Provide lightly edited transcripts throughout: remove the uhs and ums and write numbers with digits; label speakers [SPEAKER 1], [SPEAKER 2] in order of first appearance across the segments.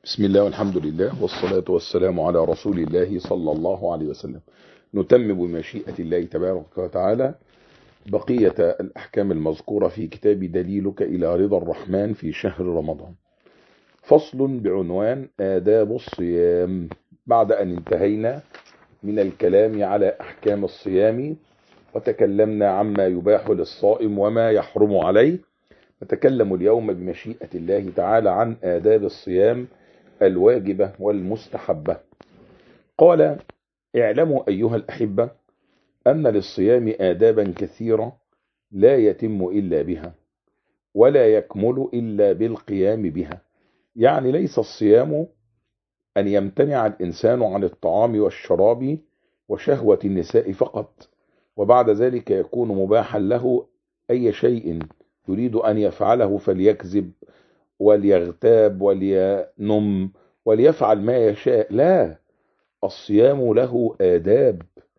[SPEAKER 1] بسم الله والحمد لله والصلاة والسلام على رسول الله صلى الله عليه وسلم. نتمم بمشيئة الله تبارك وتعالى بقية الأحكام المذكورة في كتاب دليلك إلى رضا الرحمن في شهر رمضان. فصل بعنوان آداب الصيام. بعد أن انتهينا من الكلام على أحكام الصيام وتكلمنا عما يباح للصائم وما يحرم عليه، نتكلم اليوم بمشيئة الله تعالى عن آداب الصيام الواجبة والمستحبة. قال: اعلموا أيها الأحبة أن للصيام آدابا كثيرة لا يتم إلا بها ولا يكمل إلا بالقيام بها. يعني ليس الصيام أن يمتنع الإنسان عن الطعام والشراب وشهوة النساء فقط، وبعد ذلك يكون مباحا له أي شيء يريد أن يفعله فليكذب وليغتاب ولينم وليفعل ما يشاء. لا، الصيام له آداب.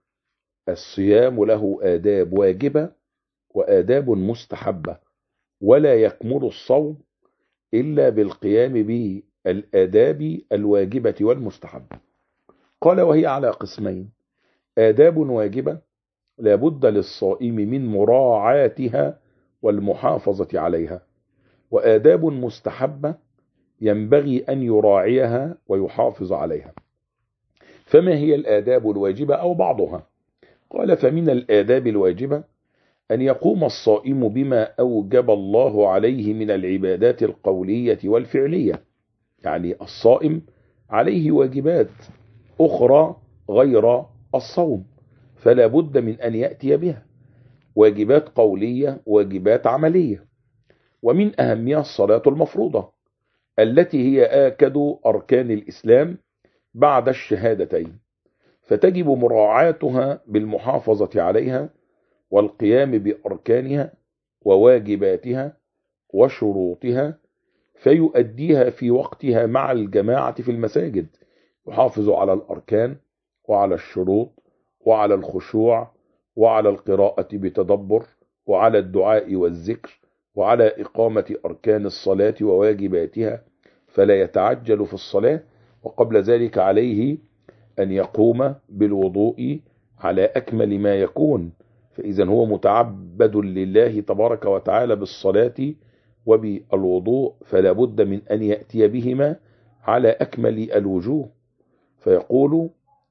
[SPEAKER 1] الصيام له آداب واجبة وآداب مستحبة، ولا يكمل الصوم إلا بالقيام بالآداب الواجبة والمستحبة. قال: وهي على قسمين: آداب واجبة لا بد للصائم من مراعاتها والمحافظة عليها، وآداب مستحبة ينبغي أن يراعيها ويحافظ عليها. فما هي الآداب الواجبة أو بعضها؟ قال: فمن الآداب الواجبة أن يقوم الصائم بما أوجب الله عليه من العبادات القولية والفعلية. يعني الصائم عليه واجبات أخرى غير الصوم، فلا بد من أن يأتي بها، واجبات قولية واجبات عملية. ومن أهمها الصلاة المفروضة التي هي آكد أركان الإسلام بعد الشهادتين، فتجب مراعاتها بالمحافظة عليها والقيام بأركانها وواجباتها وشروطها، فيؤديها في وقتها مع الجماعة في المساجد، يحافظ على الأركان وعلى الشروط وعلى الخشوع وعلى القراءة بتدبر وعلى الدعاء والذكر وعلى إقامة أركان الصلاة وواجباتها، فلا يتعجل في الصلاة. وقبل ذلك عليه أن يقوم بالوضوء على أكمل ما يكون، فإذا هو متعبد لله تبارك وتعالى بالصلاة وبالوضوء، فلا بد من أن يأتي بهما على أكمل الوجوه. فيقول: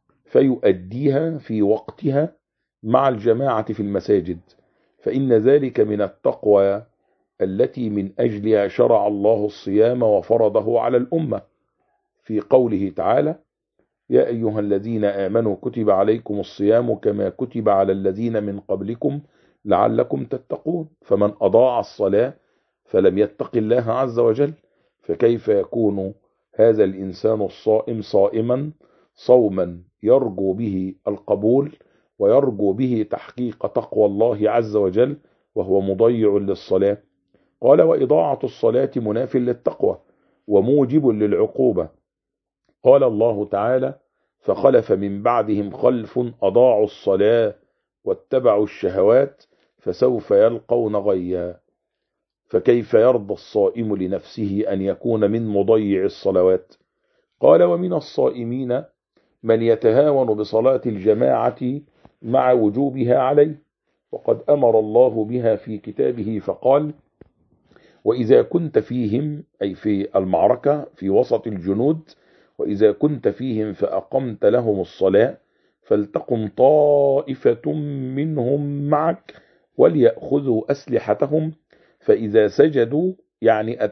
[SPEAKER 1] فيؤديها في وقتها مع الجماعة في المساجد، فإن ذلك من التقوى التي من أجلها شرع الله الصيام وفرضه على الأمة، في قوله تعالى: يا أيها الذين آمنوا كتب عليكم الصيام كما كتب على الذين من قبلكم لعلكم تتقون. فمن أضاع الصلاة فلم يتق الله عز وجل، فكيف يكون هذا الإنسان الصائم صائما صوما يرجو به القبول ويرجو به تحقيق تقوى الله عز وجل وهو مضيع للصلاة؟ قال: وإضاعة الصلاة مناف للتقوى وموجب للعقوبة. قال الله تعالى: فخلف من بعدهم خلف أضاعوا الصلاة واتبعوا الشهوات فسوف يلقون غيا. فكيف يرضى الصائم لنفسه أن يكون من مضيع الصلوات؟ قال: ومن الصائمين من يتهاون بصلاة الجماعة مع وجوبها عليه، وقد أمر الله بها في كتابه فقال: وإذا كنت فيهم، أي في المعركة في وسط الجنود، وإذا كنت فيهم فأقمت لهم الصلاة فلتقم طائفة منهم معك وليأخذوا أسلحتهم فإذا سجدوا، يعني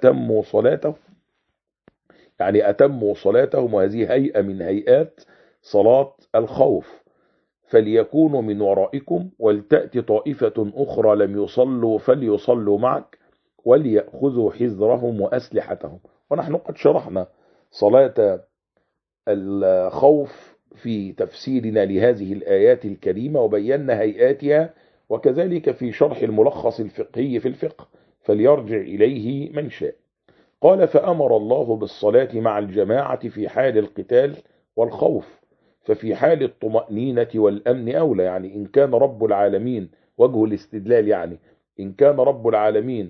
[SPEAKER 1] أتموا صلاتهم، وهذه هيئة من هيئات صلاة الخوف، فليكونوا من ورائكم ولتأتي طائفة أخرى لم يصلوا فليصلوا معك وليأخذوا حذرهم وأسلحتهم. ونحن قد شرحنا صلاة الخوف في تفسيرنا لهذه الآيات الكريمة وبينا هيئاتها، وكذلك في شرح الملخص الفقهي في الفقه، فليرجع إليه من شاء. قال: فأمر الله بالصلاة مع الجماعة في حال القتال والخوف، ففي حال الطمأنينة والأمن أولى. يعني إن كان رب العالمين، وجه الاستدلال، يعني إن كان رب العالمين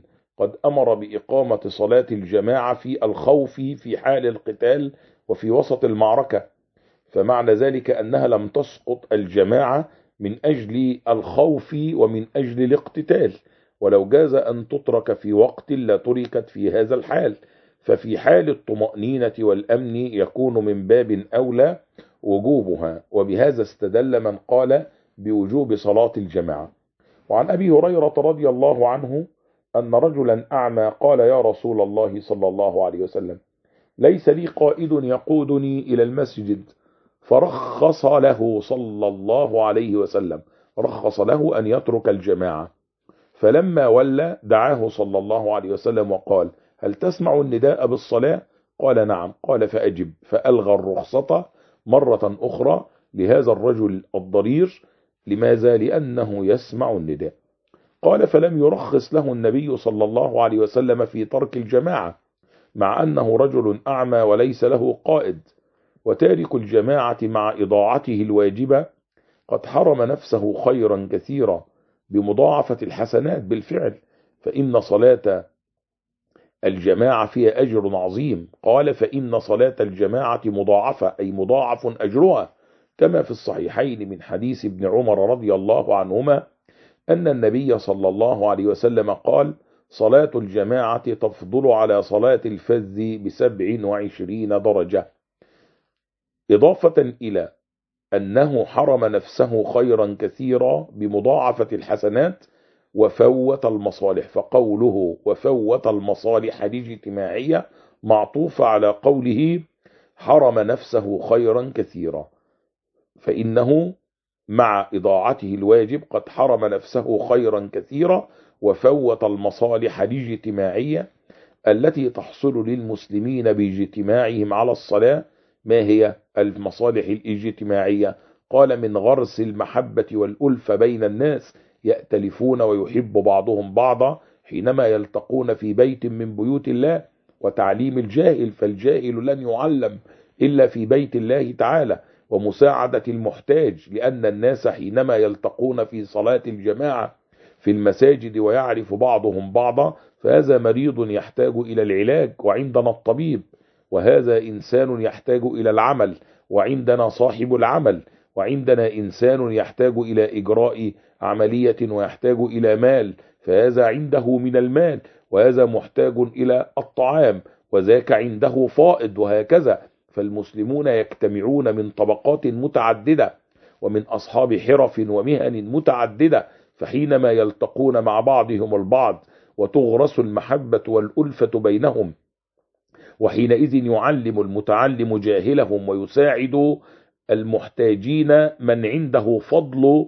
[SPEAKER 1] قد أمر بإقامة صلاة الجماعة في الخوف في حال القتال وفي وسط المعركة، فمعنى ذلك أنها لم تسقط الجماعة من أجل الخوف ومن أجل الاقتتال، ولو جاز أن تترك في وقت لتركت في هذا الحال، ففي حال الطمأنينة والأمن يكون من باب أولى وجوبها. وبهذا استدل من قال بوجوب صلاة الجماعة. وعن أبي هريرة رضي الله عنه أن رجلا أعمى قال يا رسول الله صلى الله عليه وسلم ليس لي قائد يقودني إلى المسجد، فرخص له صلى الله عليه وسلم، رخص له أن يترك الجماعة. فلما ولى دعاه صلى الله عليه وسلم وقال هل تسمع النداء بالصلاة؟ قال نعم. قال فأجب. فألغى الرخصة مرة أخرى لهذا الرجل الضرير. لماذا؟ لأنه يسمع النداء. قال فلم يرخص له النبي صلى الله عليه وسلم في ترك الجماعة، مع أنه رجل أعمى وليس له قائد. وتارك الجماعة مع إضاعته الواجبة قد حرم نفسه خيرا كثيرا بمضاعفة الحسنات بالفعل، فإن صلاة الجماعة فيها أجر عظيم. قال فإن صلاة الجماعة مضاعفة، أي مضاعف أجرها، كما في الصحيحين من حديث ابن عمر رضي الله عنهما أن النبي صلى الله عليه وسلم قال صلاة الجماعة تفضل على صلاة الفذ ب27 درجة، إضافة إلى أنه حرم نفسه خيرا كثيرا بمضاعفة الحسنات وفوت المصالح. فقوله وفوت المصالح الاجتماعية معطوف على قوله حرم نفسه خيرا كثيرا، فإنه مع إضاعته الواجب قد حرم نفسه خيرا كثيرا وفوت المصالح الاجتماعية التي تحصل للمسلمين باجتماعهم على الصلاة. ما هي المصالح الاجتماعية؟ قال من غرس المحبة والألفة بين الناس، يأتلفون ويحب بعضهم بعضا حينما يلتقون في بيت من بيوت الله، وتعليم الجاهل، فالجاهل لن يعلم إلا في بيت الله تعالى، ومساعدة المحتاج، لأن الناس حينما يلتقون في صلاة الجماعة في المساجد ويعرف بعضهم بعضا فهذا مريض يحتاج إلى العلاج وعندنا الطبيب، وهذا إنسان يحتاج إلى العمل وعندنا صاحب العمل، وعندنا إنسان يحتاج إلى إجراء عملية ويحتاج إلى مال، فهذا عنده من المال، وهذا محتاج إلى الطعام، وذاك عنده فائض، وهكذا. فالمسلمون يجتمعون من طبقات متعددة ومن أصحاب حرف ومهن متعددة، فحينما يلتقون مع بعضهم البعض وتغرس المحبة والألفة بينهم، وحينئذ يعلم المتعلم جاهلهم ويساعد المحتاجين من عنده فضل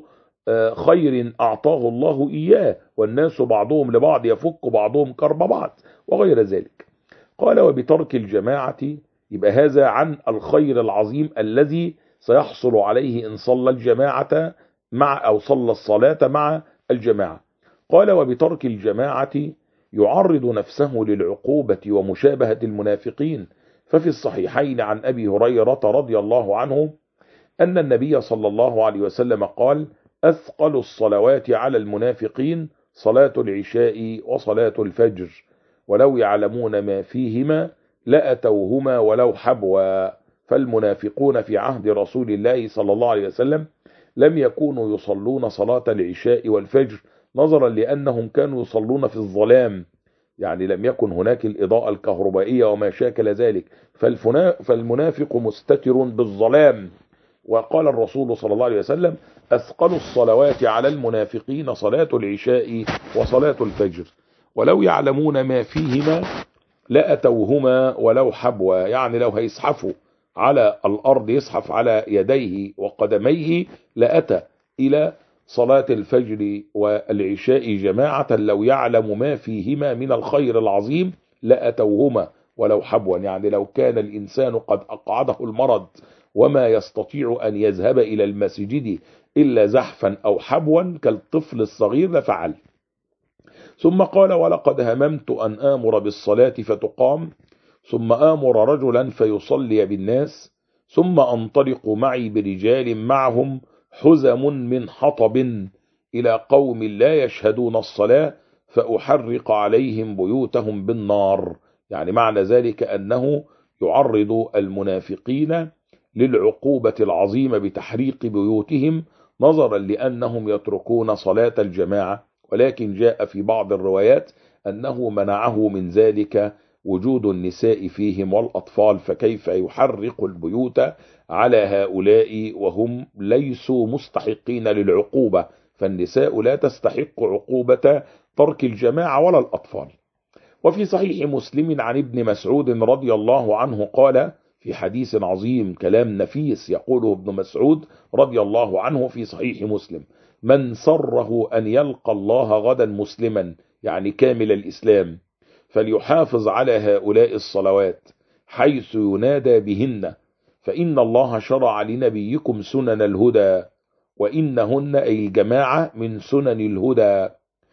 [SPEAKER 1] خير أعطاه الله إياه، والناس بعضهم لبعض يفك بعضهم كرب بعض وغير ذلك. قال وبترك الجماعة، يبقى هذا عن الخير العظيم الذي سيحصل عليه إن صلى الجماعة مع أو صلى الصلاة مع الجماعة. قال وبترك الجماعة يعرض نفسه للعقوبة ومشابهة المنافقين، ففي الصحيحين عن أبي هريرة رضي الله عنه أن النبي صلى الله عليه وسلم قال أثقل الصلوات على المنافقين صلاة العشاء وصلاة الفجر، ولو يعلمون ما فيهما لأتوهما ولو حبوا. فالمنافقون في عهد رسول الله صلى الله عليه وسلم لم يكونوا يصلون صلاة العشاء والفجر، نظرا لأنهم كانوا يصلون في الظلام، يعني لم يكن هناك الإضاءة الكهربائية وما شاكل ذلك، فالمنافق مستتر بالظلام. وقال الرسول صلى الله عليه وسلم أثقل الصلوات على المنافقين صلاة العشاء وصلاة الفجر، ولو يعلمون ما فيهما لأتوهما ولو حبوا، يعني لو هيسحفوا على الأرض يسحف على يديه وقدميه لأتى إلى صلاة الفجر والعشاء جماعة، لو يعلم ما فيهما من الخير العظيم لأتوهما ولو حبوا، يعني لو كان الإنسان قد أقعده المرض وما يستطيع أن يذهب إلى المسجد إلا زحفا أو حبوا كالطفل الصغير لفعل. ثم قال ولقد هممت أن آمر بالصلاة فتقام، ثم آمر رجلا فيصلي بالناس، ثم أنطلق معي برجال معهم حزم من حطب إلى قوم لا يشهدون الصلاة فأحرق عليهم بيوتهم بالنار. يعني معنى ذلك أنه يعرض المنافقين للعقوبة العظيمة بتحريق بيوتهم، نظرا لأنهم يتركون صلاة الجماعة. ولكن جاء في بعض الروايات أنه منعه من ذلك وجود النساء فيهم والأطفال، فكيف يحرق البيوت على هؤلاء وهم ليسوا مستحقين للعقوبة؟ فالنساء لا تستحق عقوبة ترك الجماعة ولا الأطفال. وفي صحيح مسلم عن ابن مسعود رضي الله عنه قال في حديث عظيم، كلام نفيس يقوله ابن مسعود رضي الله عنه في صحيح مسلم: من سره أن يلقى الله غدا مسلما، يعني كامل الإسلام، فليحافظ على هؤلاء الصلوات حيث ينادى بهن، فإن الله شرع لنبيكم سنن الهدى، وإنهن أي الجماعة من سنن الهدى.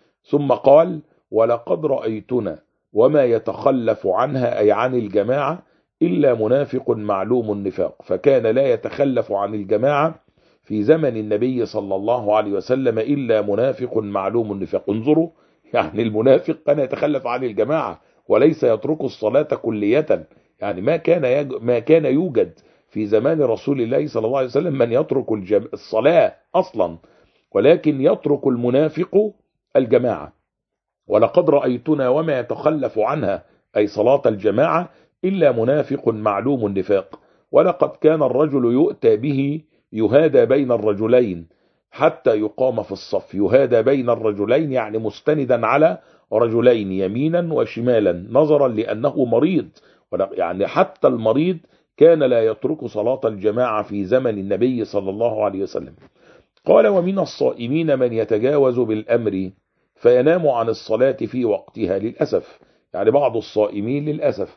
[SPEAKER 1] ثم قال: ولقد رأيتنا وما يتخلف عنها، أي عن الجماعة، إلا منافق معلوم النفاق. فكان لا يتخلف عن الجماعة في زمن النبي صلى الله عليه وسلم إلا منافق معلوم النفاق. انظروا، يعني المنافق كان يتخلف عن الجماعة وليس يترك الصلاة كلية. يعني ما كان يوجد في زمان رسول الله صلى الله عليه وسلم من يترك الصلاة أصلا، ولكن يترك المنافق الجماعة. ولقد رأيتنا وما يتخلف عنها، أي صلاة الجماعة، إلا منافق معلوم النفاق. ولقد كان الرجل يؤتى به يهادى بين الرجلين حتى يقام في الصف. يهادى بين الرجلين يعني مستندا على رجلين يمينا وشمالا، نظرا لأنه مريض. يعني حتى المريض كان لا يترك صلاة الجماعة في زمن النبي صلى الله عليه وسلم. قال: ومن الصائمين من يتجاوز بالأمر فينام عن الصلاة في وقتها. للأسف يعني بعض الصائمين للأسف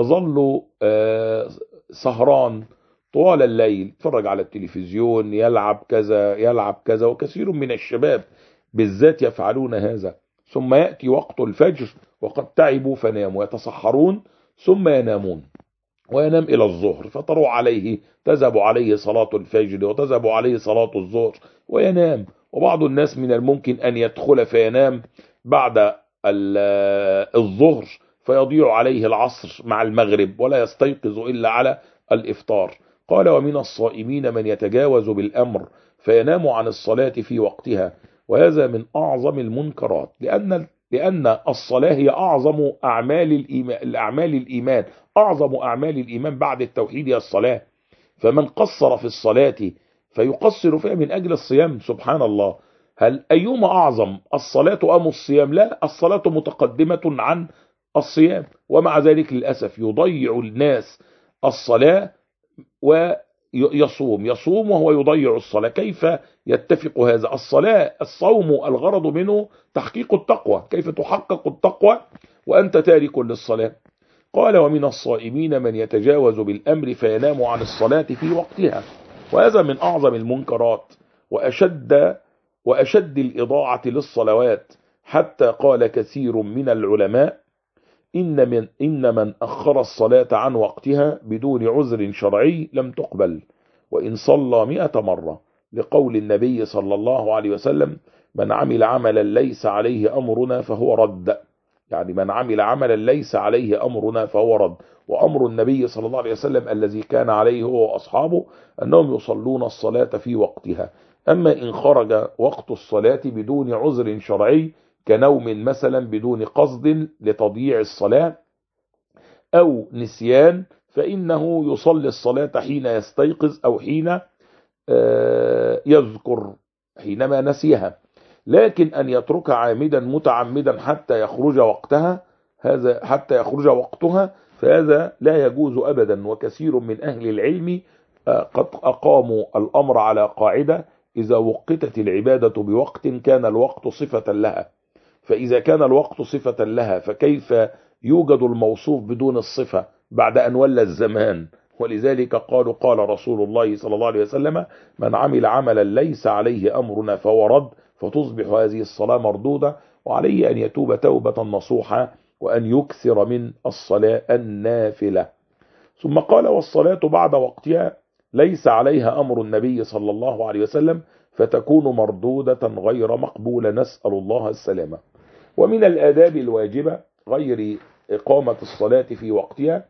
[SPEAKER 1] يظل سهران طوال الليل، يتفرج على التلفزيون، يلعب كذا يلعب كذا، وكثير من الشباب بالذات يفعلون هذا. ثم يأتي وقت الفجر وقد تعبوا فناموا، يتصحرون ثم ينامون، وينام إلى الظهر، تذهب عليه صلاة الفجر وتذهب عليه صلاة الظهر وينام. وبعض الناس من الممكن أن يدخل فينام بعد الظهر فيضيع عليه العصر مع المغرب ولا يستيقظ إلا على الإفطار. قال: ومن الصائمين من يتجاوز بالأمر فينام عن الصلاة في وقتها. وهذا من أعظم المنكرات، لأن الصلاة هي أعظم أعمال الإيمان. أعظم أعمال الإيمان بعد التوحيد هي الصلاة. فمن قصر في الصلاة فيقصر فيها من أجل الصيام. سبحان الله، هل أيما أعظم، الصلاة أم الصيام؟ لا، الصلاة متقدمة عن الصيام. ومع ذلك للأسف يضيع الناس الصلاة يصوم وهو يضيع الصلاة. كيف يتفق هذا؟ الصوم الغرض منه تحقيق التقوى، كيف تحقق التقوى وأنت تارك للصلاة؟ قال: ومن الصائمين من يتجاوز بالأمر فينام عن الصلاة في وقتها. وهذا من أعظم المنكرات وأشد الإضاعة للصلوات، حتى قال كثير من العلماء: إن من أخر الصلاة عن وقتها بدون عذر شرعي لم تقبل وإن صلى 100 مرة، لقول النبي صلى الله عليه وسلم: من عمل عملا ليس عليه أمرنا فهو رد. يعني من عمل عملا ليس عليه أمرنا فهو رد. وأمر النبي صلى الله عليه وسلم الذي كان عليه هو وأصحابه أنهم يصلون الصلاة في وقتها. أما إن خرج وقت الصلاة بدون عذر شرعي كنوم مثلا بدون قصد لتضييع الصلاة أو نسيان، فإنه يصلي الصلاة حين يستيقظ أو حين يذكر حينما نسيها. لكن أن يترك عامدا متعمدا حتى يخرج وقتها فهذا لا يجوز أبدا. وكثير من أهل العلم قد أقاموا الأمر على قاعدة: إذا وقتت العبادة بوقت كان الوقت صفة لها. فإذا كان الوقت صفة لها فكيف يوجد الموصوف بدون الصفة بعد أن ولى الزمان؟ ولذلك قالوا: قال رسول الله صلى الله عليه وسلم: من عمل عملا ليس عليه أمرنا فهو رد. فتصبح هذه الصلاة مردودة، وعليه أن يتوب توبة نصوحة وأن يكثر من الصلاة النافلة. ثم قال: والصلاة بعد وقتها ليس عليها أمر النبي صلى الله عليه وسلم فتكون مردودة غير مقبولة، نسأل الله السلامة. ومن الآداب الواجبة غير إقامة الصلاة في وقتها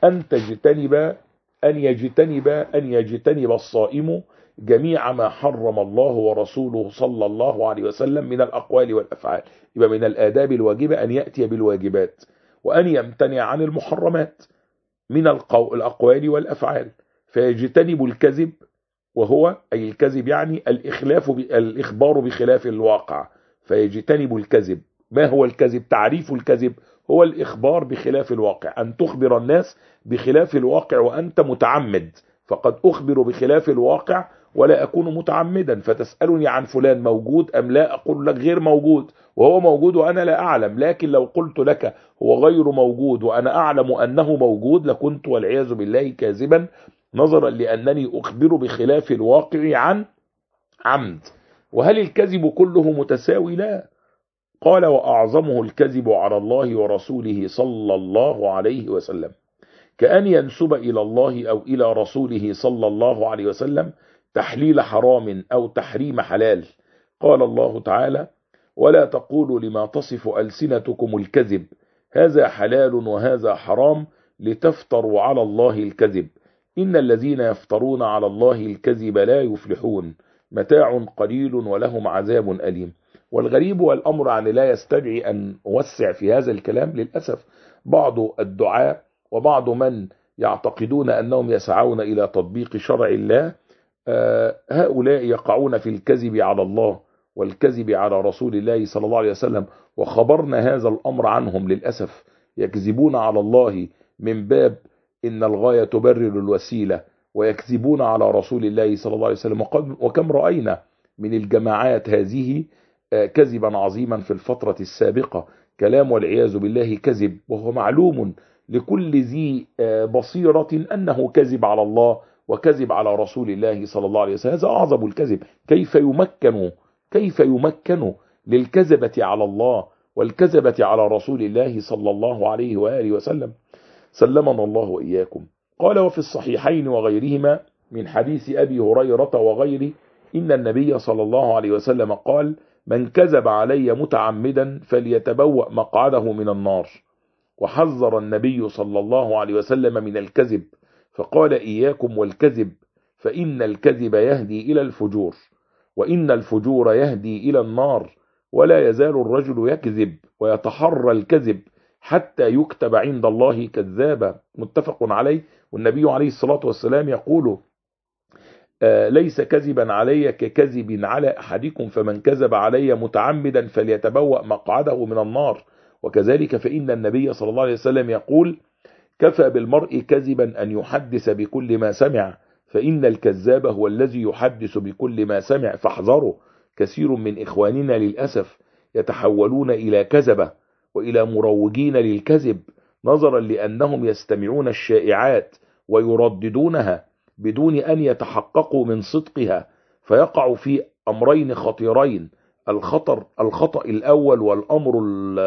[SPEAKER 1] أن يجتنب الصائم جميع ما حرم الله ورسوله صلى الله عليه وسلم من الأقوال والأفعال. يبقى من الآداب الواجبة أن يأتي بالواجبات، وأن يمتنع عن المحرمات من الأقوال والأفعال، فيجتنب الكذب، وهو أي الكذب يعني الإخبار بخلاف الواقع، فيجتنب الكذب. ما هو الكذب؟ تعريف الكذب هو الإخبار بخلاف الواقع، أن تخبر الناس بخلاف الواقع وأنت متعمد، فقد أخبر بخلاف الواقع ولا أكون متعمدا، فتسألني عن فلان موجود أم لا، أقول لك غير موجود وهو موجود وأنا لا أعلم. لكن لو قلت لك هو غير موجود وأنا أعلم أنه موجود لكنت والعياذ بالله كاذبا، نظرا لأنني أخبر بخلاف الواقع عن عمد. وهل الكذب كله متساوي؟ لا. قال وأعظمه الكذب على الله ورسوله صلى الله عليه وسلم، كأن ينسب إلى الله أو إلى رسوله صلى الله عليه وسلم تحليل حرام أو تحريم حلال. قال الله تعالى ولا تقولوا لما تصف ألسنتكم الكذب هذا حلال وهذا حرام لتفتروا على الله الكذب إن الذين يفترون على الله الكذب لا يفلحون متاع قليل ولهم عذاب أليم. والغريب والأمر عن لا يستدعي أن أوسع في هذا الكلام، للأسف بعض الدعاء وبعض من يعتقدون أنهم يسعون إلى تطبيق شرع الله هؤلاء يقعون في الكذب على الله والكذب على رسول الله صلى الله عليه وسلم، وخبرنا هذا الأمر عنهم للأسف. يكذبون على الله من باب إن الغاية تبرر الوسيلة، ويكذبون على رسول الله صلى الله عليه وسلم. وكم رأينا من الجماعات هذه كذبا عظيما في الفترة السابقة، كلام والعياذ بالله كذب، وهو معلوم لكل ذي بصيرة أنه كذب على الله وكذب على رسول الله صلى الله عليه وسلم. هذا أعظم الكذب. كيف يمكن للكذبة على الله والكذبة على رسول الله صلى الله عليه وآله وسلم؟ سلمنا الله وإياكم. قال وفي الصحيحين وغيرهما من حديث أبي هريرة وغيره إن النبي صلى الله عليه وسلم قال من كذب علي متعمدا فليتبوأ مقعده من النار. وحذر النبي صلى الله عليه وسلم من الكذب فقال إياكم والكذب فإن الكذب يهدي إلى الفجور وإن الفجور يهدي إلى النار ولا يزال الرجل يكذب ويتحرى الكذب حتى يكتب عند الله كذابا. متفق عليه. والنبي عليه الصلاة والسلام يقول ليس كذبا علي ككذب على أحدكم فمن كذب علي متعمدا فليتبوأ مقعده من النار. وكذلك فإن النبي صلى الله عليه وسلم يقول كفى بالمرء كذبا أن يحدث بكل ما سمع فإن الكذاب هو الذي يحدث بكل ما سمع فاحذروا. كثير من إخواننا للأسف يتحولون إلى كذبة وإلى مروجين للكذب نظرا لأنهم يستمعون الشائعات ويرددونها بدون أن يتحققوا من صدقها، فيقع في أمرين خطيرين. الخطأ الأول والأمر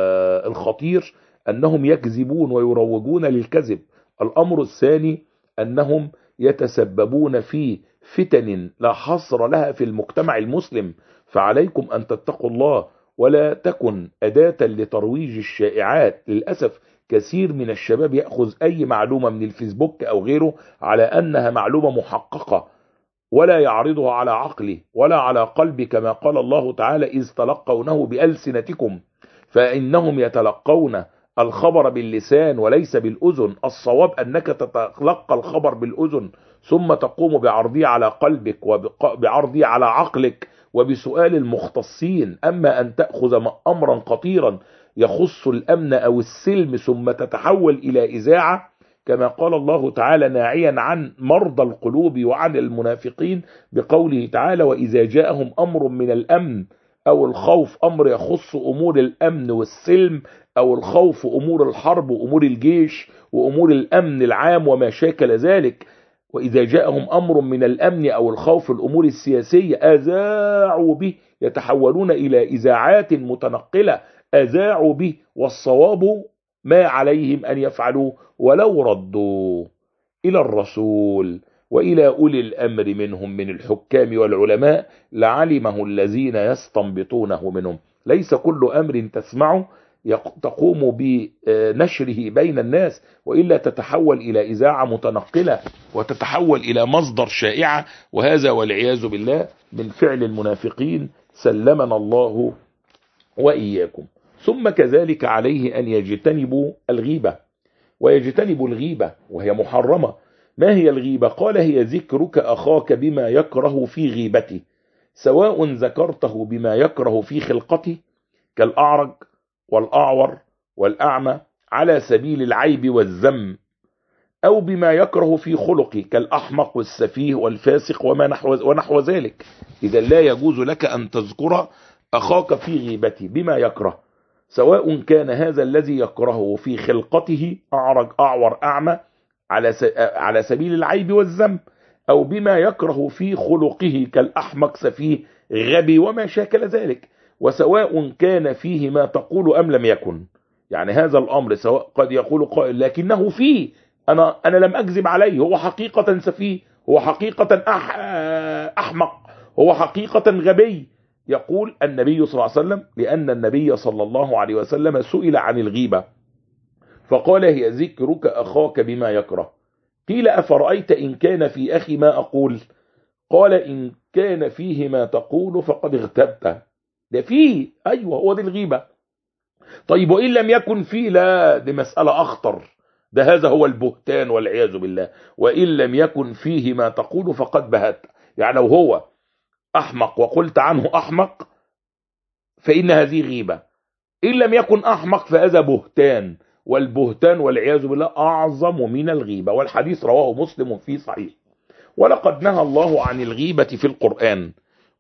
[SPEAKER 1] الخطير أنهم يكذبون ويروجون للكذب. الأمر الثاني أنهم يتسببون في فتن لا حصر لها في المجتمع المسلم. فعليكم أن تتقوا الله ولا تكن أداة لترويج الشائعات. للأسف كثير من الشباب يأخذ أي معلومة من الفيسبوك أو غيره على أنها معلومة محققة ولا يعرضها على عقله ولا على قلبه، كما قال الله تعالى إذ تلقونه بألسنتكم فإنهم يتلقون الخبر باللسان وليس بالأذن. الصواب أنك تتلقى الخبر بالأذن ثم تقوم بعرضه على قلبك وبعرضه على عقلك وبسؤال المختصين. أما أن تأخذ أمرا خطيرا يخص الأمن أو السلم ثم تتحول إلى إذاعة، كما قال الله تعالى ناعيا عن مرضى القلوب وعن المنافقين بقوله تعالى وإذا جاءهم أمر من الأمن أو الخوف، أمر يخص أمور الأمن والسلم، أو الخوف أمور الحرب وأمور الجيش وأمور الأمن العام وما شاكل ذلك. وإذا جاءهم أمر من الأمن أو الخوف الأمور السياسية أذاعوا به، يتحولون إلى إذاعات متنقلة أذاعوا به، والصواب ما عليهم أن يفعلوا ولو ردوا إلى الرسول وإلى أولي الأمر منهم من الحكام والعلماء لعلمه الذين يستنبطونه منهم. ليس كل أمر تسمعه تقوم بنشره بين الناس، وإلا تتحول إلى إذاعة متنقلة وتتحول إلى مصدر شائعة، وهذا والعياذ بالله من فعل المنافقين، سلمنا الله وإياكم. ثم كذلك عليه أن يجتنبوا الغيبة، ويجتنبوا الغيبة وهي محرمة. ما هي الغيبة؟ قال هي ذكرك أخاك بما يكره في غيبته، سواء ذكرته بما يكره في خلقته كالأعرج والأعور والأعمى على سبيل العيب والذم، أو بما يكره في خلقه كالأحمق والسفيه والفاسق ونحو ذلك. إذا لا يجوز لك أن تذكر أخاك في غيبته بما يكره، سواء كان هذا الذي يكرهه في خلقته أعرج أعور أعمى على سبيل العيب والذم، أو بما يكره في خلقه كالأحمق سفيه غبي وما شاكل ذلك، وسواء كان فيه ما تقول أم لم يكن. يعني هذا الأمر سواء قد يقول قائل لكنه فيه، أنا لم أكذب عليه، هو حقيقة سفيه، هو حقيقة أحمق، هو حقيقة غبي. يقول النبي صلى الله عليه وسلم، لأن النبي صلى الله عليه وسلم سئل عن الغيبة فقال هي ذكرك أخاك بما يكره. قيل أفرأيت إن كان في أخي ما أقول؟ قال إن كان فيه ما تقول فقد اغتبته. ده فيه، أيوة هو دي الغيبة. طيب وإن لم يكن فيه؟ لا، دي مسألة أخطر، ده هذا هو البهتان والعياذ بالله. وإن لم يكن فيه ما تقول فقد بهت، يعني لو هو أحمق وقلت عنه أحمق فإن هذه غيبة، إن لم يكن أحمق فهذا بهتان، والبهتان والعياذ بالله أعظم من الغيبة. والحديث رواه مسلم في صحيح. ولقد نهى الله عن الغيبة في القرآن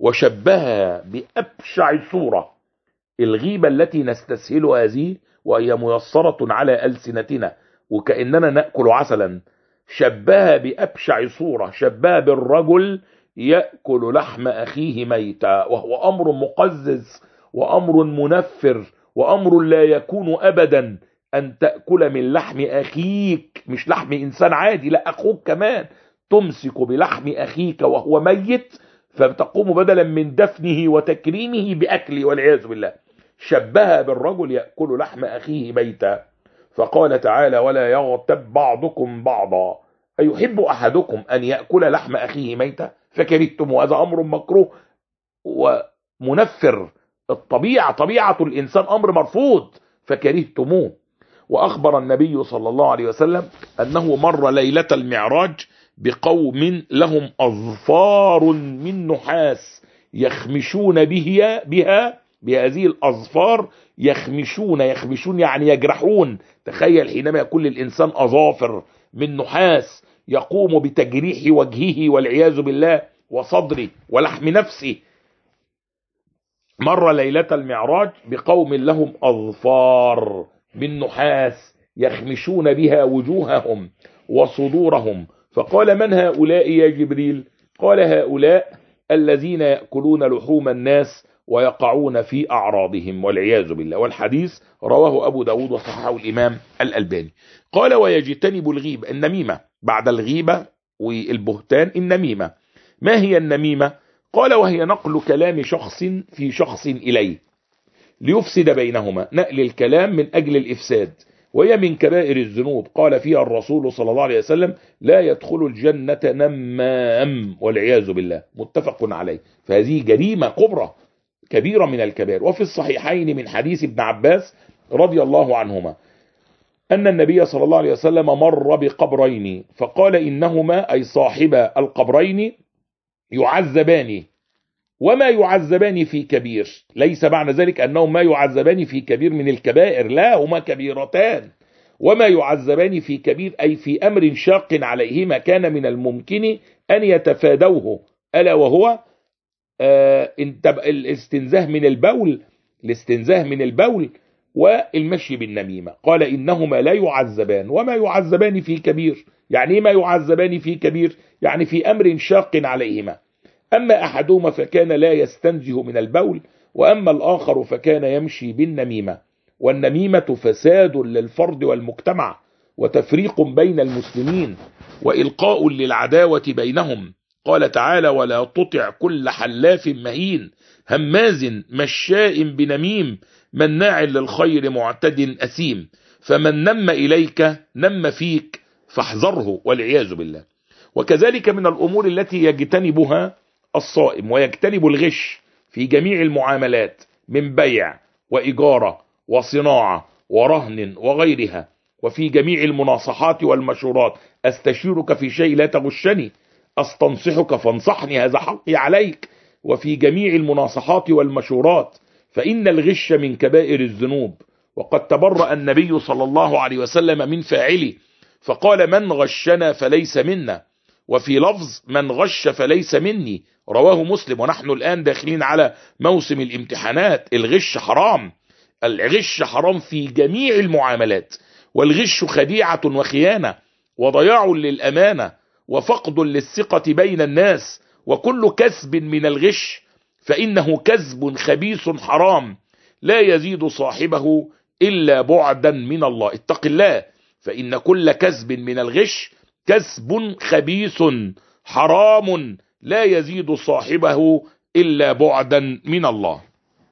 [SPEAKER 1] وشبهها بأبشع صورة، الغيبة التي نستسهل هذه وهي ميسرة على ألسنتنا وكأننا نأكل عسلا، شبهها بأبشع صورة، شبهها بالرجل يأكل لحم أخيه ميتا، وهو أمر مقزز وأمر منفر وأمر لا يكون أبدا أن تأكل من لحم أخيك، مش لحم إنسان عادي، لا أخوك كمان، تمسك بلحم أخيك وهو ميت فتقوم بدلا من دفنه وتكريمه بأكله والعياذ بالله. شبه بالرجل يأكل لحم أخيه ميتا، فقال تعالى ولا يغتب بعضكم بعضا أيحب أحدكم أن يأكل لحم أخيه ميتا فكرهتم، وهذا أمر مكروه ومنفر. الطبيعة طبيعة الإنسان أمر مرفوض فكرهتموه. وأخبر النبي صلى الله عليه وسلم أنه مر ليلة المعراج بقوم لهم أظفار من نحاس يخمشون بها بهذه الأظفار، يخمشون يعني يجرحون. تخيل حينما يكون للإنسان أظافر من نحاس يقوم بتجريح وجهه والعياذ بالله وصدره ولحم نفسه. مر ليلة المعراج بقوم لهم أظفار من نحاس يخمشون بها وجوههم وصدورهم، فقال من هؤلاء يا جبريل؟ قال هؤلاء الذين يأكلون لحوم الناس ويقعون في أعراضهم والعياذ بالله. والحديث رواه أبو داود وصححه الإمام الألباني. قال ويجتنب الغيبة، النميمة بعد الغيبة والبهتان النميمة. ما هي النميمة؟ قال وهي نقل كلام شخص في شخص إليه ليفسد بينهما، نقل الكلام من أجل الإفساد، وهي من كبائر الذنوب. قال فيها الرسول صلى الله عليه وسلم لا يدخل الجنة نمام والعياذ بالله، متفق عليه. فهذه جريمة كبرى كبيرة من الكبائر. وفي الصحيحين من حديث ابن عباس رضي الله عنهما أن النبي صلى الله عليه وسلم مر بقبرين فقال إنهما أي صاحب القبرين يعذبان وما يعذبان في كبير. ليس معنى ذلك أنهم ما يعذبان في كبير من الكبائر، لا، هما كبيرتان. وما يعذبان في كبير أي في أمر شاق عليهما كان من الممكن أن يتفادوه، ألا وهو الاستنزاه من البول والمشي بالنميمة. قال إنهما لا يعذبان وما يعذبان في كبير. يعني ما يعذبان في كبير؟ يعني في أمر شاق عليهما. أما أحدهما فكان لا يستنزه من البول، وأما الآخر فكان يمشي بالنميمة. والنميمة فساد للفرد والمجتمع وتفريق بين المسلمين وإلقاء للعداوة بينهم. قال تعالى ولا تطع كل حلاف مهين هماز مشاء بنميم مناع للخير معتد أثيم. فمن نم إليك نم فيك فاحذره والعياذ بالله. وكذلك من الأمور التي يجتنبها الصائم ويجتنب الغش في جميع المعاملات من بيع وإجارة وصناعة ورهن وغيرها، وفي جميع المناصحات والمشورات. أستشيرك في شيء لا تغشني، أستنصحك فانصحني، هذا حقي عليك. وفي جميع المناصحات والمشورات، فإن الغش من كبائر الذنوب، وقد تبرأ النبي صلى الله عليه وسلم من فاعله فقال: من غشنا فليس منا، وفي لفظ: من غش فليس مني، رواه مسلم. ونحن الآن داخلين على موسم الامتحانات. الغش حرام، الغش حرام في جميع المعاملات، والغش خديعة وخيانة وضياع للأمانة وفقد للثقة بين الناس. وكل كسب من الغش فإنه كسب خبيث حرام لا يزيد صاحبه إلا بعدا من الله. اتق الله، فإن كل كسب من الغش كسب خبيث حرام لا يزيد صاحبه إلا بعدا من الله.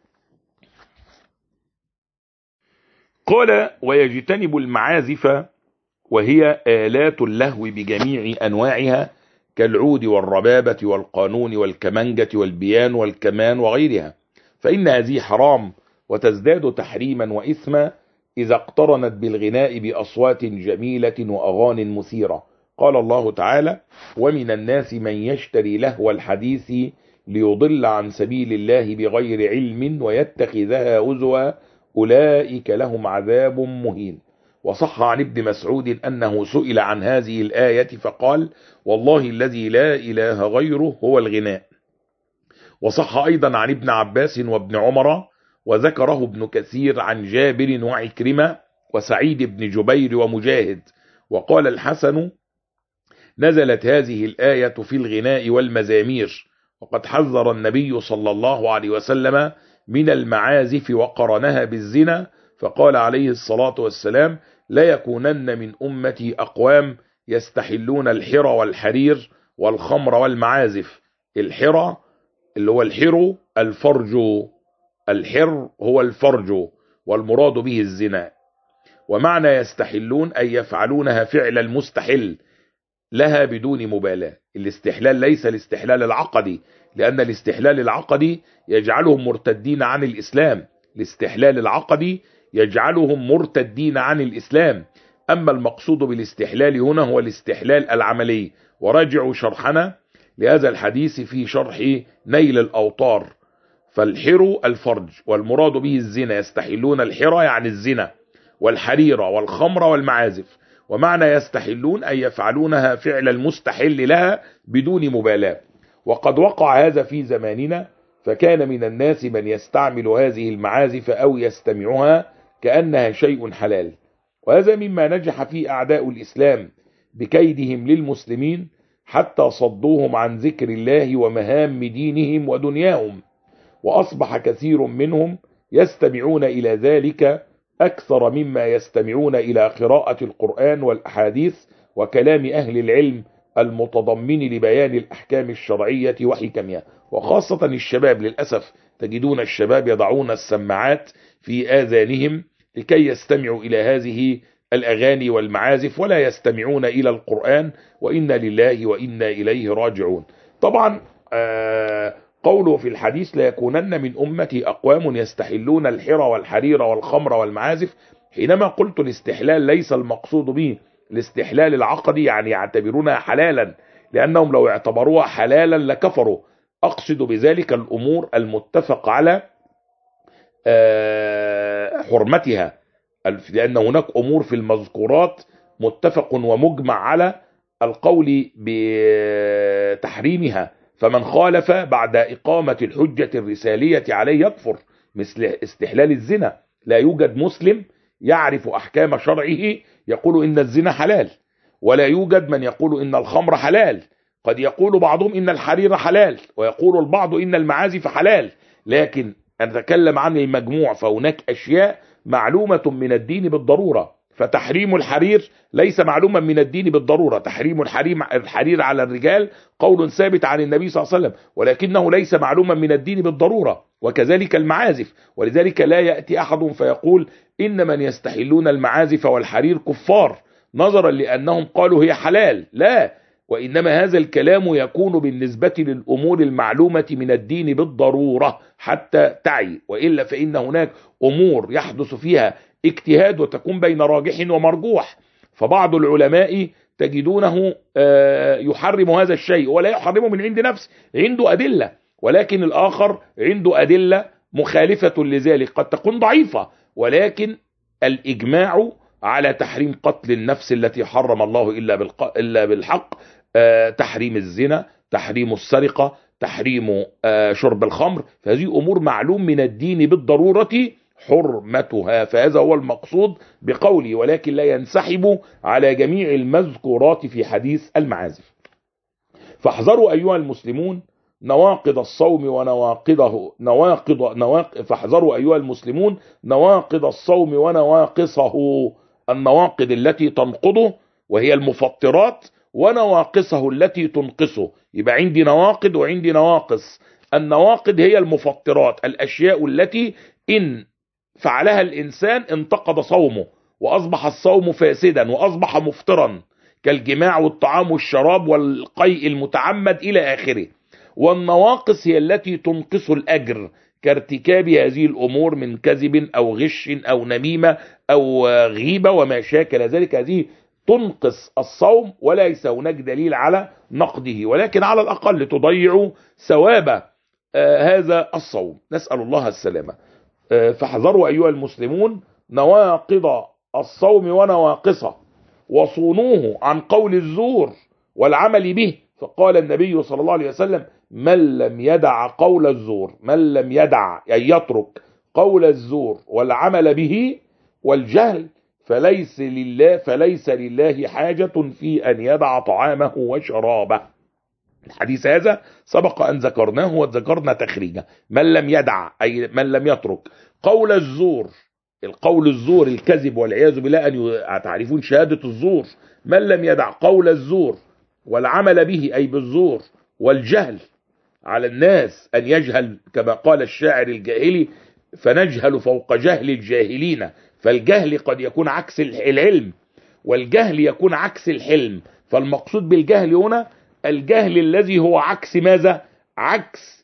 [SPEAKER 1] قال: ويجتنب المعازف، وهي آلات اللهو بجميع أنواعها كالعود والربابة والقانون والكمنجة والبيان والكمان وغيرها، فإن هذه حرام وتزداد تحريما وإثما إذا اقترنت بالغناء بأصوات جميلة وأغان مثيرة. قال الله تعالى: ومن الناس من يشتري لهو الحديث ليضل عن سبيل الله بغير علم ويتخذها هزوا أولئك لهم عذاب مهين. وصح عن ابن مسعود أنه سئل عن هذه الآية فقال: والله الذي لا إله غيره هو الغناء. وصح أيضا عن ابن عباس وابن عمر، وذكره ابن كثير عن جابر وعكرمة وسعيد بن جبير ومجاهد. وقال الحسن: نزلت هذه الآية في الغناء والمزامير، وقد حذر النبي صلى الله عليه وسلم من المعازف وقرنها بالزنا، فقال عليه الصلاة والسلام: لا يكونن من أمتي أقوام يستحلون الحرى والحرير والخمر والمعازف. الحرى اللي هو الحر الفرج، الحر هو الفرج، والمراد به الزنا. ومعنى يستحلون أي يفعلونها فعل المستحل لها بدون مبالاة. الاستحلال ليس الاستحلال العقدي، لأن الاستحلال العقدي يجعلهم مرتدين عن الإسلام. الاستحلال العقدي يجعلهم مرتدين عن الإسلام. أما المقصود بالاستحلال هنا هو الاستحلال العملي. وراجعوا شرحنا لهذا الحديث في شرح نيل الأوطار. فالحر الفرج والمراد به الزنا، يستحلون الحر يعني الزنا والحرير والخمر والمعازف. ومعنى يستحلون أي يفعلونها فعل المستحل لها بدون مبالاة. وقد وقع هذا في زماننا، فكان من الناس من يستعمل هذه المعازف أو يستمعها كأنها شيء حلال. وهذا مما نجح فيه أعداء الإسلام بكيدهم للمسلمين حتى صدوهم عن ذكر الله ومهام دينهم ودنياهم. وأصبح كثير منهم يستمعون إلى ذلك أكثر مما يستمعون إلى قراءة القرآن والأحاديث وكلام أهل العلم المتضمن لبيان الأحكام الشرعية وحكمها. وخاصة الشباب، للأسف تجدون الشباب يضعون السماعات في آذانهم لكي يستمعوا إلى هذه الأغاني والمعازف ولا يستمعون إلى القرآن، وإنا لله وإنا إليه راجعون. طبعا قوله في الحديث: لا يكونن من أمتي أقوام يستحلون الحر والحرير والخمر والمعازف، حينما قلت الاستحلال ليس المقصود به الاستحلال العقدي، يعني يعتبرونها حلالا، لأنهم لو اعتبروها حلالا لكفروا. أقصد بذلك الأمور المتفق على حرمتها، لأن هناك أمور في المذكورات متفق ومجمع على القول بتحريمها، فمن خالف بعد إقامة الحجة الرسالية عليه يكفر، مثل استحلال الزنا. لا يوجد مسلم يعرف أحكام شرعه يقول إن الزنا حلال، ولا يوجد من يقول إن الخمر حلال. قد يقول بعضهم إن الحرير حلال، ويقول البعض إن المعازف حلال، لكن نتكلم عن المجموع، فهناك أشياء معلومة من الدين بالضرورة، فتحريم الحرير ليس معلوما من الدين بالضرورة. تحريم الحرير على الرجال قول ثابت عن النبي صلى الله عليه وسلم، ولكنه ليس معلوما من الدين بالضرورة، وكذلك المعازف. ولذلك لا يأتي أحد فيقول إن من يستحلون المعازف والحرير كفار نظرا لأنهم قالوا هي حلال، لا، وإنما هذا الكلام يكون بالنسبة للأمور المعلومة من الدين بالضرورة حتى تعي، وإلا فإن هناك أمور يحدث فيها اجتهاد وتكون بين راجح ومرجوح، فبعض العلماء تجدونه يحرم هذا الشيء ولا يحرمه من عند نفسه، عنده أدلة، ولكن الآخر عنده أدلة مخالفة لذلك قد تكون ضعيفة، ولكن الإجماع على تحريم قتل النفس التي حرم الله إلا بالحق، تحريم الزنا، تحريم السرقة، تحريم شرب الخمر، فهذه أمور معلوم من الدين بالضرورة حرمتها، فهذا هو المقصود بقولي، ولكن لا ينسحب على جميع المذكورات في حديث المعازف. فاحذروا أيها المسلمون نواقض الصوم ونواقضه فاحذروا أيها المسلمون نواقض الصوم ونواقصه، النواقض التي تنقضه وهي المفطرات، ونواقصه التي تنقصه. يبقى عندي نواقض وعندي نواقص. النواقض هي المفطرات، الأشياء التي إن فعلها الإنسان انتقض صومه وأصبح الصوم فاسدا وأصبح مفطرا، كالجماع والطعام والشراب والقيء المتعمد إلى آخره. والنواقص هي التي تنقص الأجر، كارتكاب هذه الأمور من كذب أو غش أو نميمة أو غيبة وما شاكل ذلك، هذه تنقص الصوم وليس هناك دليل على نقضه، ولكن على الأقل تضيع ثواب هذا الصوم، نسأل الله السلامة. فاحذروا أيها المسلمون نواقض الصوم ونواقصه، وصونوه عن قول الزور والعمل به، فقال النبي صلى الله عليه وسلم من لم يدع قول الزور، من لم يدع أي يترك قول الزور والعمل به والجهل فليس لله حاجة في أن يدع طعامه وشرابه. الحديث هذا سبق أن ذكرناه وذكرنا تخريجه. من لم يدع أي من لم يترك قول الزور، القول الزور الكذب والعياذ بالله، أن تعرفون شهادة الزور، من لم يدع قول الزور والعمل به أي بالزور، والجهل على الناس أن يجهل كما قال الشاعر الجاهلي فنجهل فوق جهل الجاهلين، فالجهل قد يكون عكس العلم والجهل يكون عكس الحلم، فالمقصود بالجهل هنا الجهل الذي هو عكس ماذا؟ عكس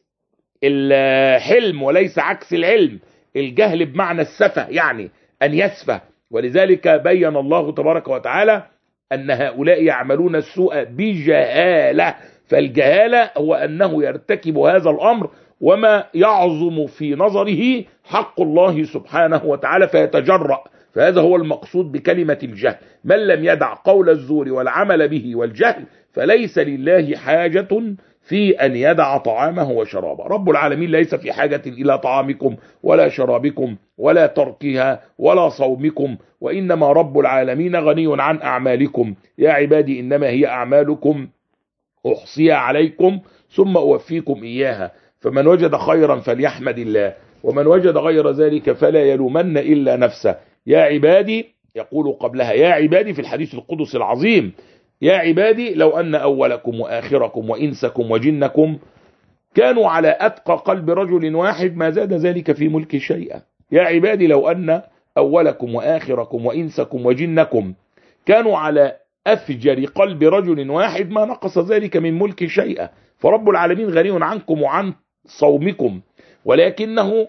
[SPEAKER 1] الحلم وليس عكس العلم، الجهل بمعنى السفه، يعني أن يسفه. ولذلك بين الله تبارك وتعالى أن هؤلاء يعملون السوء بجهالة، فالجهالة هو أنه يرتكب هذا الأمر وما يعظم في نظره حق الله سبحانه وتعالى فيتجرأ، فهذا هو المقصود بكلمة الجهل. من لم يدع قول الزور والعمل به والجهل فليس لله حاجة في أن يدع طعامه وشرابه. رب العالمين ليس في حاجة إلى طعامكم ولا شرابكم ولا تركها ولا صومكم، وإنما رب العالمين غني عن أعمالكم. يا عبادي إنما هي أعمالكم أحصيها عليكم ثم أوفيكم إياها، فمن وجد خيرا فليحمد الله، ومن وجد غير ذلك فلا يلومن إلا نفسه. يا عبادي، يقول قبلها يا عبادي في الحديث القدسي العظيم، يا عبادي لو أن أولكم وآخركم وإنسكم وجنكم كانوا على أتقى قلب رجل واحد ما زاد ذلك في ملك شيئا. يا عبادي لو أن أولكم وآخركم وإنسكم وجنكم كانوا على أفجر قلب رجل واحد ما نقص ذلك من ملك شيئا. فرب العالمين غني عنكم وعن صومكم، ولكنه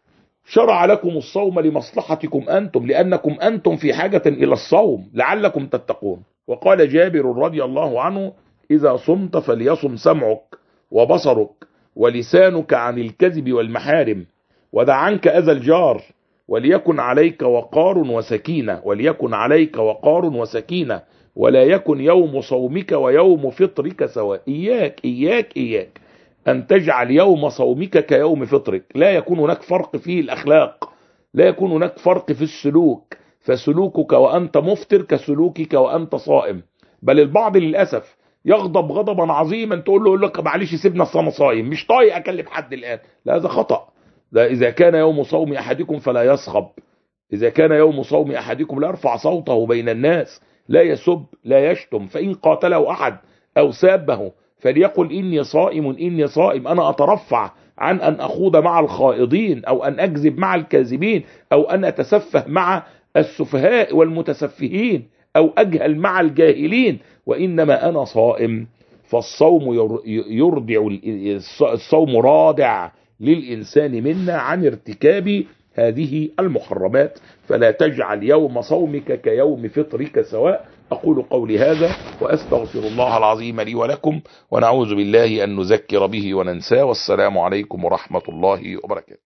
[SPEAKER 1] شرع لكم الصوم لمصلحتكم أنتم، لأنكم أنتم في حاجة إلى الصوم لعلكم تتقون. وقال جابر رضي الله عنه إذا صمت فليصم سمعك وبصرك ولسانك عن الكذب والمحارم، ودع عنك أذى الجار، وليكن عليك وقار وسكينة، وليكن عليك وقار وسكينة، ولا يكن يوم صومك ويوم فطرك سواء. إياك أن تجعل يوم صومك كيوم فطرك، لا يكون هناك فرق في الأخلاق، لا يكون هناك فرق في السلوك، فسلوكك وأنت مفطر كسلوكك وأنت صائم. بل البعض للأسف يغضب غضبا عظيما، تقول له معلش سيبنا الصوم صايم، مش طايق أكلم حد الآن، لا هذا خطأ. ده إذا كان يوم صوم أحدكم فلا يصخب، إذا كان يوم صوم أحدكم لا يرفع صوته بين الناس، لا يسب لا يشتم، فإن قاتله أحد أو سابه فليقل إني صائم إني صائم، أنا أترفع عن أن أخوض مع الخائضين أو أن أكذب مع الكاذبين أو أن أتسفه مع السفهاء والمتسفهين أو أجهل مع الجاهلين، وإنما أنا صائم. فالصوم يردع، الصوم رادع للإنسان منا عن ارتكاب هذه المحرمات، فلا تجعل يوم صومك كيوم فطرك سواء. أقول قولي هذا وأستغفر الله العظيم لي ولكم، ونعوذ بالله أن نذكر به وننساه، والسلام عليكم ورحمة الله وبركاته.